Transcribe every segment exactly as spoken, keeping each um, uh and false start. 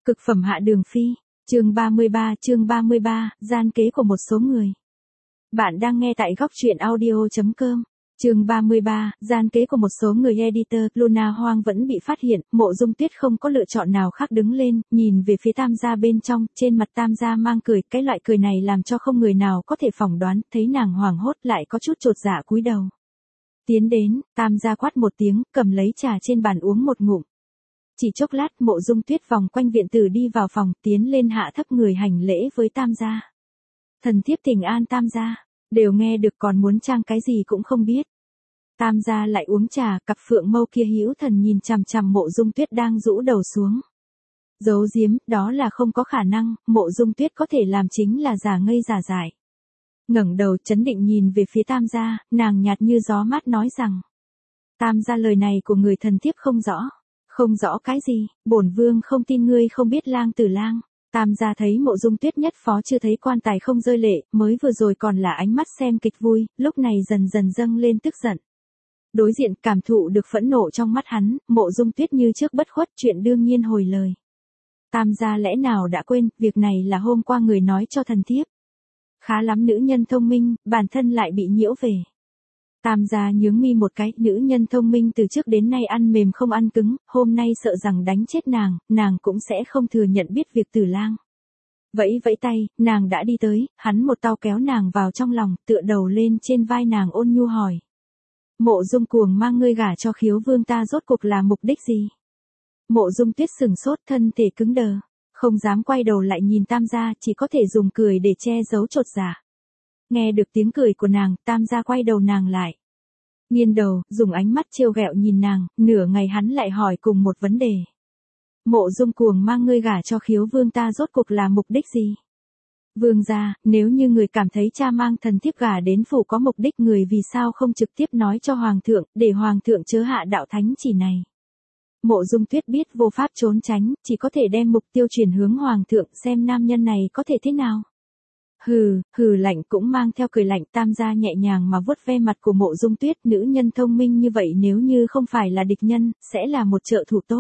Cực phẩm hạ đường phi, chương ba mươi ba, chương ba mươi ba, gian kế của một số người. Bạn đang nghe tại góc truyện audio chấm com. Chương ba mươi ba, gian kế của một số người. Editor. Luna Hoang vẫn bị phát hiện, Mộ Dung Tuyết không có lựa chọn nào khác, đứng lên, nhìn về phía Tam gia bên trong, trên mặt Tam gia mang cười, cái loại cười này làm cho không người nào có thể phỏng đoán, thấy nàng hoảng hốt lại có chút chột dạ cúi đầu. Tiến đến, Tam gia quát một tiếng, cầm lấy trà trên bàn uống một ngụm. Chỉ chốc lát, Mộ Dung Tuyết vòng quanh viện tử đi vào phòng, tiến lên hạ thấp người hành lễ với Tam gia. Thần thiếp thỉnh an Tam gia, đều nghe được, còn muốn trang cái gì cũng không biết. Tam gia lại uống trà, cặp phượng mâu kia hữu thần nhìn chằm chằm Mộ Dung Tuyết đang rũ đầu xuống. Giấu giếm, đó là không có khả năng, Mộ Dung Tuyết có thể làm chính là giả ngây giả dại. Ngẩng đầu chấn định nhìn về phía Tam gia, nàng nhạt như gió mát nói rằng: Tam gia, lời này của người thần thiếp không rõ. Không rõ cái gì, bổn vương không tin ngươi không biết Lang Tử Lang. Tam gia thấy Mộ Dung Tuyết nhất phó chưa thấy quan tài không rơi lệ, mới vừa rồi còn là ánh mắt xem kịch vui, lúc này dần dần dâng lên tức giận. Đối diện, cảm thụ được phẫn nộ trong mắt hắn, Mộ Dung Tuyết như trước bất khuất, chuyện đương nhiên hồi lời. Tam gia lẽ nào đã quên, việc này là hôm qua người nói cho thần thiếp. Khá lắm nữ nhân thông minh, bản thân lại bị nhiễu về. Tam gia nhướng mi một cái, nữ nhân thông minh từ trước đến nay ăn mềm không ăn cứng, hôm nay sợ rằng đánh chết nàng, nàng cũng sẽ không thừa nhận biết việc Tử Lang. Vẫy vẫy tay, nàng đã đi tới, hắn một tao kéo nàng vào trong lòng, tựa đầu lên trên vai nàng ôn nhu hỏi. Mộ Dung Cuồng mang ngươi gả cho Khiếu Vương ta rốt cuộc là mục đích gì? Mộ Dung Tuyết sừng sốt, thân thể cứng đờ, không dám quay đầu lại nhìn Tam gia, chỉ có thể dùng cười để che giấu chột dạ. Nghe được tiếng cười của nàng, Tam gia quay đầu nàng lại. Nghiêng đầu, dùng ánh mắt trêu ghẹo nhìn nàng, nửa ngày hắn lại hỏi cùng một vấn đề. Mộ Dung Cuồng mang ngươi gả cho Khiếu Vương ta rốt cuộc là mục đích gì? Vương gia, nếu như người cảm thấy cha mang thần thiếp gả đến phủ có mục đích, người vì sao không trực tiếp nói cho Hoàng thượng, để Hoàng thượng chớ hạ đạo thánh chỉ này? Mộ Dung Tuyết biết vô pháp trốn tránh, chỉ có thể đem mục tiêu chuyển hướng Hoàng thượng, xem nam nhân này có thể thế nào. Hừ, hừ lạnh cũng mang theo cười lạnh. Tam gia nhẹ nhàng mà vuốt ve mặt của Mộ Dung Tuyết, nữ nhân thông minh như vậy nếu như không phải là địch nhân, sẽ là một trợ thủ tốt.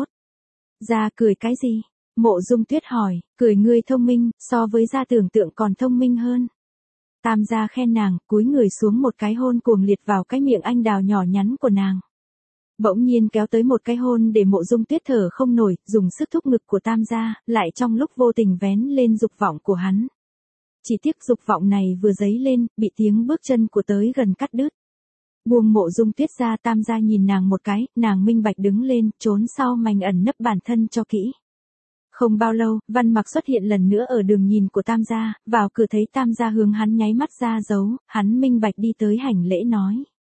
Gia cười cái gì? Mộ Dung Tuyết hỏi, cười ngươi thông minh, so với gia tưởng tượng còn thông minh hơn. Tam gia khen nàng, cúi người xuống một cái hôn cuồng liệt vào cái miệng anh đào nhỏ nhắn của nàng. Bỗng nhiên kéo tới một cái hôn để Mộ Dung Tuyết thở không nổi, dùng sức thúc ngực của Tam gia, lại trong lúc vô tình vén lên dục vọng của hắn. Chỉ tiếc dục vọng này vừa dấy lên, bị tiếng bước chân của tới gần cắt đứt. Buông Mộ Dung Tuyết ra, Tam gia nhìn nàng một cái, nàng minh bạch đứng lên, trốn sau mảnh ẩn nấp bản thân cho kỹ. Không bao lâu, Văn Mặc xuất hiện lần nữa ở đường nhìn của Tam gia, vào cửa thấy Tam gia hướng hắn nháy mắt ra dấu, hắn minh bạch đi tới hành lễ nói.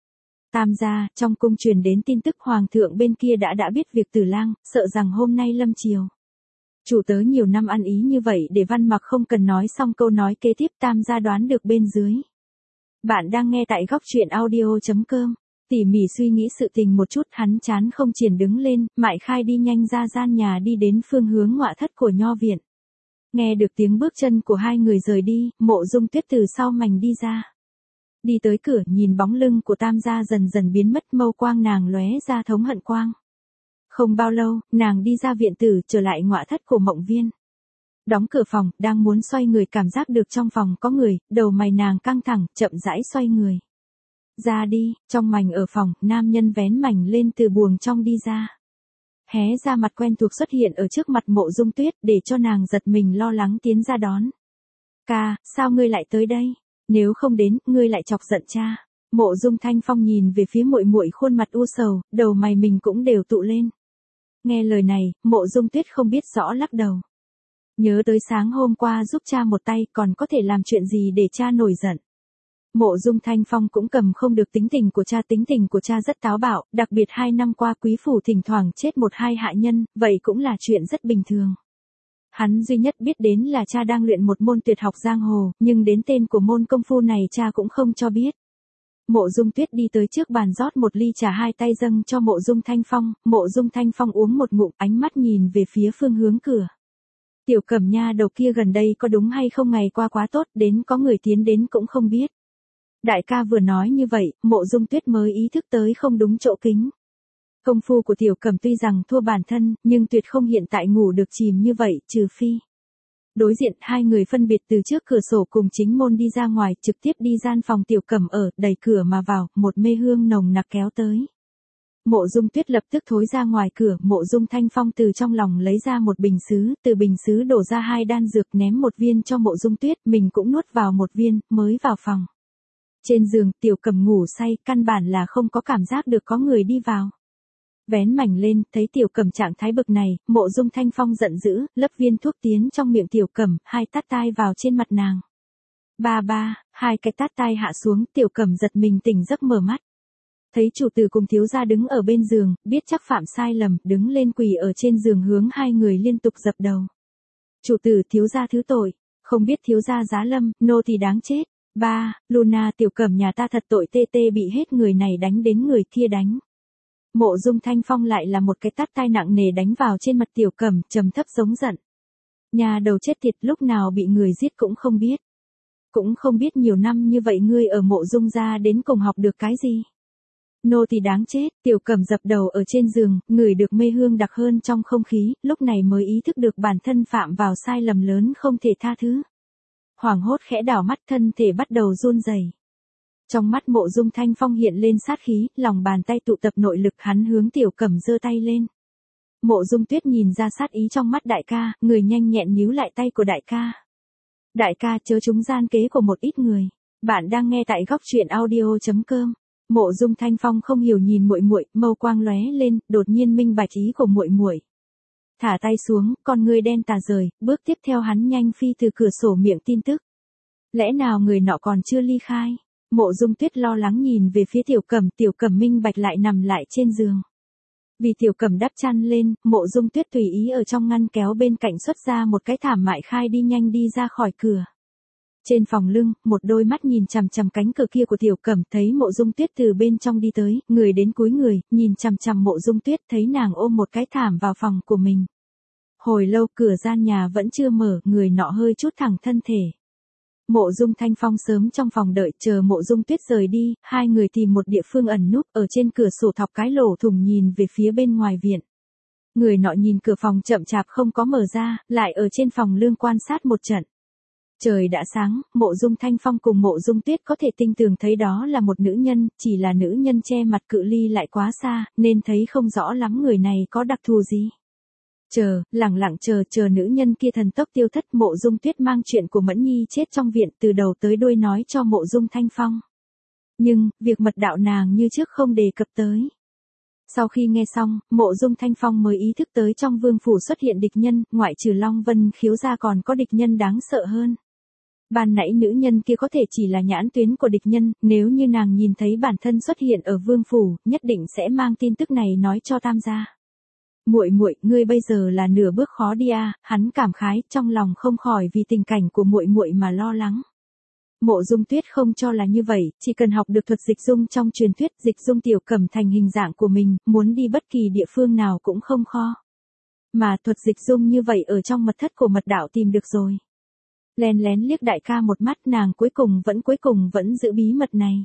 Tam gia, trong cung truyền đến tin tức Hoàng thượng bên kia đã đã biết việc Tử Lang, sợ rằng hôm nay lâm chiều. Chủ tớ nhiều năm ăn ý như vậy để Văn Mặc không cần nói xong câu nói kế tiếp, Tam gia đoán được bên dưới. Bạn đang nghe tại góc truyện audio chấm com. Tỉ mỉ suy nghĩ sự tình một chút, hắn chán không triển đứng lên, mại khai đi nhanh ra gian nhà đi đến phương hướng ngoại thất của nho viện. Nghe được tiếng bước chân của hai người rời đi, Mộ Dung Tuyết từ sau mảnh đi ra. Đi tới cửa, nhìn bóng lưng của Tam gia dần dần biến mất, mâu quang nàng lóe ra thống hận quang. Không bao lâu, nàng đi ra viện tử, trở lại ngoại thất của Mộng Viên. Đóng cửa phòng, đang muốn xoay người cảm giác được trong phòng có người, đầu mày nàng căng thẳng, chậm rãi xoay người. Ra đi, trong mảnh ở phòng, nam nhân vén mảnh lên từ buồng trong đi ra. Hé ra mặt quen thuộc xuất hiện ở trước mặt Mộ Dung Tuyết, để cho nàng giật mình lo lắng tiến ra đón. Ca, sao ngươi lại tới đây? Nếu không đến, ngươi lại chọc giận cha. Mộ Dung Thanh Phong nhìn về phía muội muội khuôn mặt u sầu, đầu mày mình cũng đều tụ lên. Nghe lời này, Mộ Dung Tuyết không biết rõ lắc đầu. Nhớ tới sáng hôm qua giúp cha một tay, còn có thể làm chuyện gì để cha nổi giận. Mộ Dung Thanh Phong cũng cầm không được tính tình của cha, tính tình của cha rất táo bạo, đặc biệt hai năm qua quý phủ thỉnh thoảng chết một hai hạ nhân, vậy cũng là chuyện rất bình thường. Hắn duy nhất biết đến là cha đang luyện một môn tuyệt học giang hồ, nhưng đến tên của môn công phu này cha cũng không cho biết. Mộ Dung Tuyết đi tới trước bàn rót một ly trà, hai tay dâng cho Mộ Dung Thanh Phong, Mộ Dung Thanh Phong uống một ngụm, ánh mắt nhìn về phía phương hướng cửa. Tiểu Cẩm nha đầu kia gần đây có đúng hay không ngày qua quá tốt, đến có người tiến đến cũng không biết. Đại ca vừa nói như vậy, Mộ Dung Tuyết mới ý thức tới không đúng chỗ kính. Công phu của Tiểu Cẩm tuy rằng thua bản thân, nhưng tuyệt không hiện tại ngủ được chìm như vậy, trừ phi. Đối diện hai người phân biệt từ trước cửa sổ cùng chính môn đi ra ngoài, trực tiếp đi gian phòng Tiểu Cẩm ở, đẩy cửa mà vào, một mê hương nồng nặc kéo tới. Mộ Dung Tuyết lập tức thối ra ngoài cửa, Mộ Dung Thanh Phong từ trong lòng lấy ra một bình sứ, từ bình sứ đổ ra hai đan dược ném một viên cho Mộ Dung Tuyết, mình cũng nuốt vào một viên, mới vào phòng. Trên giường, Tiểu Cẩm ngủ say, căn bản là không có cảm giác được có người đi vào. Vén mảnh lên, thấy Tiểu Cẩm trạng thái bực này, Mộ Dung Thanh Phong giận dữ, lấp viên thuốc tiến trong miệng Tiểu Cẩm, hai tát tai vào trên mặt nàng. Ba ba, hai cái tát tai hạ xuống, Tiểu Cẩm giật mình tỉnh giấc mở mắt. Thấy chủ tử cùng thiếu gia đứng ở bên giường, biết chắc phạm sai lầm, đứng lên quỳ ở trên giường hướng hai người liên tục dập đầu. Chủ tử, thiếu gia thứ tội, không biết thiếu gia giá lâm, nô thì đáng chết. Ba, Luna, Tiểu Cẩm nhà ta thật tội, tê tê bị hết người này đánh đến người kia đánh. Mộ Dung Thanh Phong lại là một cái tát tai nặng nề đánh vào trên mặt Tiểu Cẩm, trầm thấp giống giận. Nhà đầu chết tiệt, lúc nào bị người giết cũng không biết. Cũng không biết nhiều năm như vậy ngươi ở Mộ Dung gia đến cùng học được cái gì. Nô thì đáng chết, Tiểu Cẩm dập đầu ở trên giường, ngửi được mê hương đặc hơn trong không khí, lúc này mới ý thức được bản thân phạm vào sai lầm lớn không thể tha thứ. Hoảng hốt khẽ đảo mắt, thân thể bắt đầu run rẩy. Trong mắt Mộ Dung Thanh Phong hiện lên sát khí, lòng bàn tay tụ tập nội lực, hắn hướng Tiểu Cẩm giơ tay lên. Mộ Dung Tuyết nhìn ra sát ý trong mắt đại ca, người nhanh nhẹn níu lại tay của đại ca. Đại ca, chớ trúng gian kế của một ít người. Bạn đang nghe tại góc truyện audio chấm com. Mộ Dung Thanh Phong không hiểu nhìn muội muội, mâu quang lóe lên, đột nhiên minh bạch ý của muội muội. Thả tay xuống, con ngươi đen tà rời, bước tiếp theo hắn nhanh phi từ cửa sổ miệng tin tức. Lẽ nào người nọ còn chưa ly khai? Mộ Dung Tuyết lo lắng nhìn về phía Tiểu Cẩm, Tiểu Cẩm minh bạch lại nằm lại trên giường. Vì Tiểu Cẩm đắp chăn lên, Mộ Dung Tuyết tùy ý ở trong ngăn kéo bên cạnh xuất ra một cái thảm mại khai đi nhanh đi ra khỏi cửa. Trên phòng lưng, một đôi mắt nhìn chằm chằm cánh cửa kia của Tiểu Cẩm, thấy Mộ Dung Tuyết từ bên trong đi tới, người đến cúi người, nhìn chằm chằm Mộ Dung Tuyết, thấy nàng ôm một cái thảm vào phòng của mình. Hồi lâu cửa gian nhà vẫn chưa mở, người nọ hơi chút thẳng thân thể. Mộ Dung Thanh Phong sớm trong phòng đợi, chờ Mộ Dung Tuyết rời đi, hai người tìm một địa phương ẩn núp, ở trên cửa sổ thọc cái lỗ thủng nhìn về phía bên ngoài viện. Người nọ nhìn cửa phòng chậm chạp không có mở ra, lại ở trên phòng lương quan sát một trận. Trời đã sáng, Mộ Dung Thanh Phong cùng Mộ Dung Tuyết có thể tinh tường thấy đó là một nữ nhân, chỉ là nữ nhân che mặt cự ly lại quá xa, nên thấy không rõ lắm người này có đặc thù gì. Chờ, lặng lặng chờ, chờ nữ nhân kia thần tốc tiêu thất. Mộ Dung Tuyết mang chuyện của Mẫn Nhi chết trong viện từ đầu tới đuôi nói cho Mộ Dung Thanh Phong. Nhưng, việc mật đạo nàng như trước không đề cập tới. Sau khi nghe xong, Mộ Dung Thanh Phong mới ý thức tới trong vương phủ xuất hiện địch nhân, ngoại trừ Long Vân Khiếu ra còn có địch nhân đáng sợ hơn. Ban nãy nữ nhân kia có thể chỉ là nhãn tuyến của địch nhân, nếu như nàng nhìn thấy bản thân xuất hiện ở vương phủ, nhất định sẽ mang tin tức này nói cho Tam gia. Muội muội, ngươi bây giờ là nửa bước khó đi a, hắn cảm khái, trong lòng không khỏi vì tình cảnh của muội muội mà lo lắng. Mộ Dung Tuyết không cho là như vậy, chỉ cần học được thuật dịch dung trong truyền thuyết, dịch dung Tiểu Cẩm thành hình dạng của mình, muốn đi bất kỳ địa phương nào cũng không khó. Mà thuật dịch dung như vậy ở trong mật thất của mật đạo tìm được rồi. Lén lén liếc đại ca một mắt, nàng cuối cùng vẫn cuối cùng vẫn giữ bí mật này.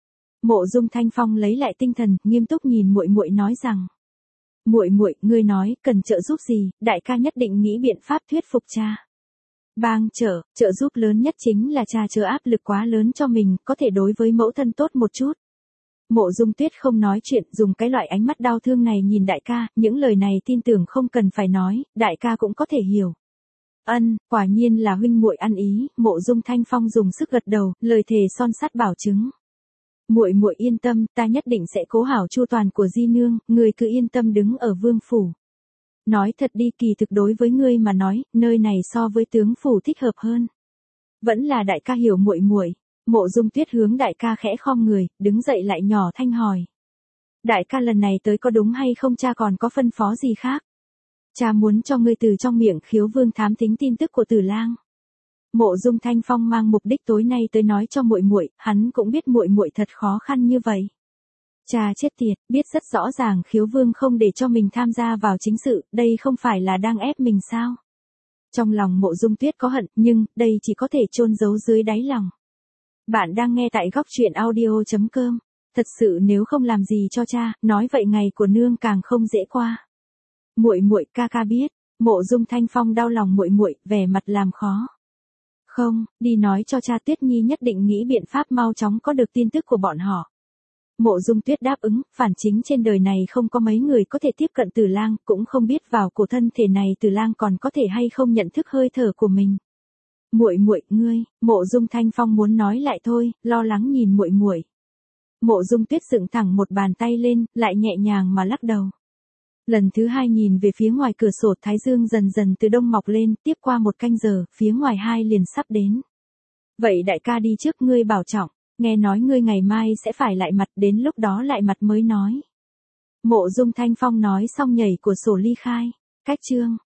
Mộ Dung Thanh Phong lấy lại tinh thần, nghiêm túc nhìn muội muội nói rằng: "Muội muội, ngươi nói cần trợ giúp gì, đại ca nhất định nghĩ biện pháp thuyết phục cha." Bang trợ, trợ giúp lớn nhất chính là cha chứa áp lực quá lớn cho mình, có thể đối với mẫu thân tốt một chút. Mộ Dung Tuyết không nói chuyện, dùng cái loại ánh mắt đau thương này nhìn đại ca, những lời này tin tưởng không cần phải nói, đại ca cũng có thể hiểu. Ân, quả nhiên là huynh muội ăn ý. Mộ Dung Thanh Phong dùng sức gật đầu, lời thề son sắt bảo chứng. Muội muội yên tâm, ta nhất định sẽ cố hảo chu toàn của di nương, ngươi cứ yên tâm đứng ở vương phủ. Nói thật đi, kỳ thực đối với ngươi mà nói, nơi này so với tướng phủ thích hợp hơn. Vẫn là đại ca hiểu muội muội. Mộ Dung Tuyết hướng đại ca khẽ khom người, đứng dậy lại nhỏ thanh hỏi: "Đại ca lần này tới có đúng hay không, cha còn có phân phó gì khác?" "Cha muốn cho ngươi từ trong miệng Khiếu Vương thám tính tin tức của Tử Lang." Mộ Dung Thanh Phong mang mục đích tối nay tới nói cho muội muội, hắn cũng biết muội muội thật khó khăn như vậy. Cha chết tiệt, biết rất rõ ràng Khiếu Vương không để cho mình tham gia vào chính sự, đây không phải là đang ép mình sao? Trong lòng Mộ Dung Tuyết có hận, nhưng đây chỉ có thể chôn giấu dưới đáy lòng. Bạn đang nghe tại góc truyện audio chấm com. Thật sự nếu không làm gì cho cha, nói vậy ngày của nương càng không dễ qua. Muội muội, ca ca biết. Mộ Dung Thanh Phong đau lòng muội muội, vẻ mặt làm khó. Không, đi nói cho cha, Tuyết Nhi nhất định nghĩ biện pháp mau chóng có được tin tức của bọn họ. Mộ Dung Tuyết đáp ứng, phản chính trên đời này không có mấy người có thể tiếp cận Tử Lang, cũng không biết vào cổ thân thể này Tử Lang còn có thể hay không nhận thức hơi thở của mình. Muội muội, ngươi, Mộ Dung Thanh Phong muốn nói lại thôi, lo lắng nhìn muội muội. Mộ Dung Tuyết dựng thẳng một bàn tay lên, lại nhẹ nhàng mà lắc đầu. Lần thứ hai nhìn về phía ngoài cửa sổ, thái dương dần dần từ đông mọc lên, tiếp qua một canh giờ, phía ngoài hai liền sắp đến. Vậy đại ca đi trước, ngươi bảo trọng, nghe nói ngươi ngày mai sẽ phải lại mặt, đến lúc đó lại mặt mới nói. Mộ Dung Thanh Phong nói xong nhảy của sổ ly khai. Cách chương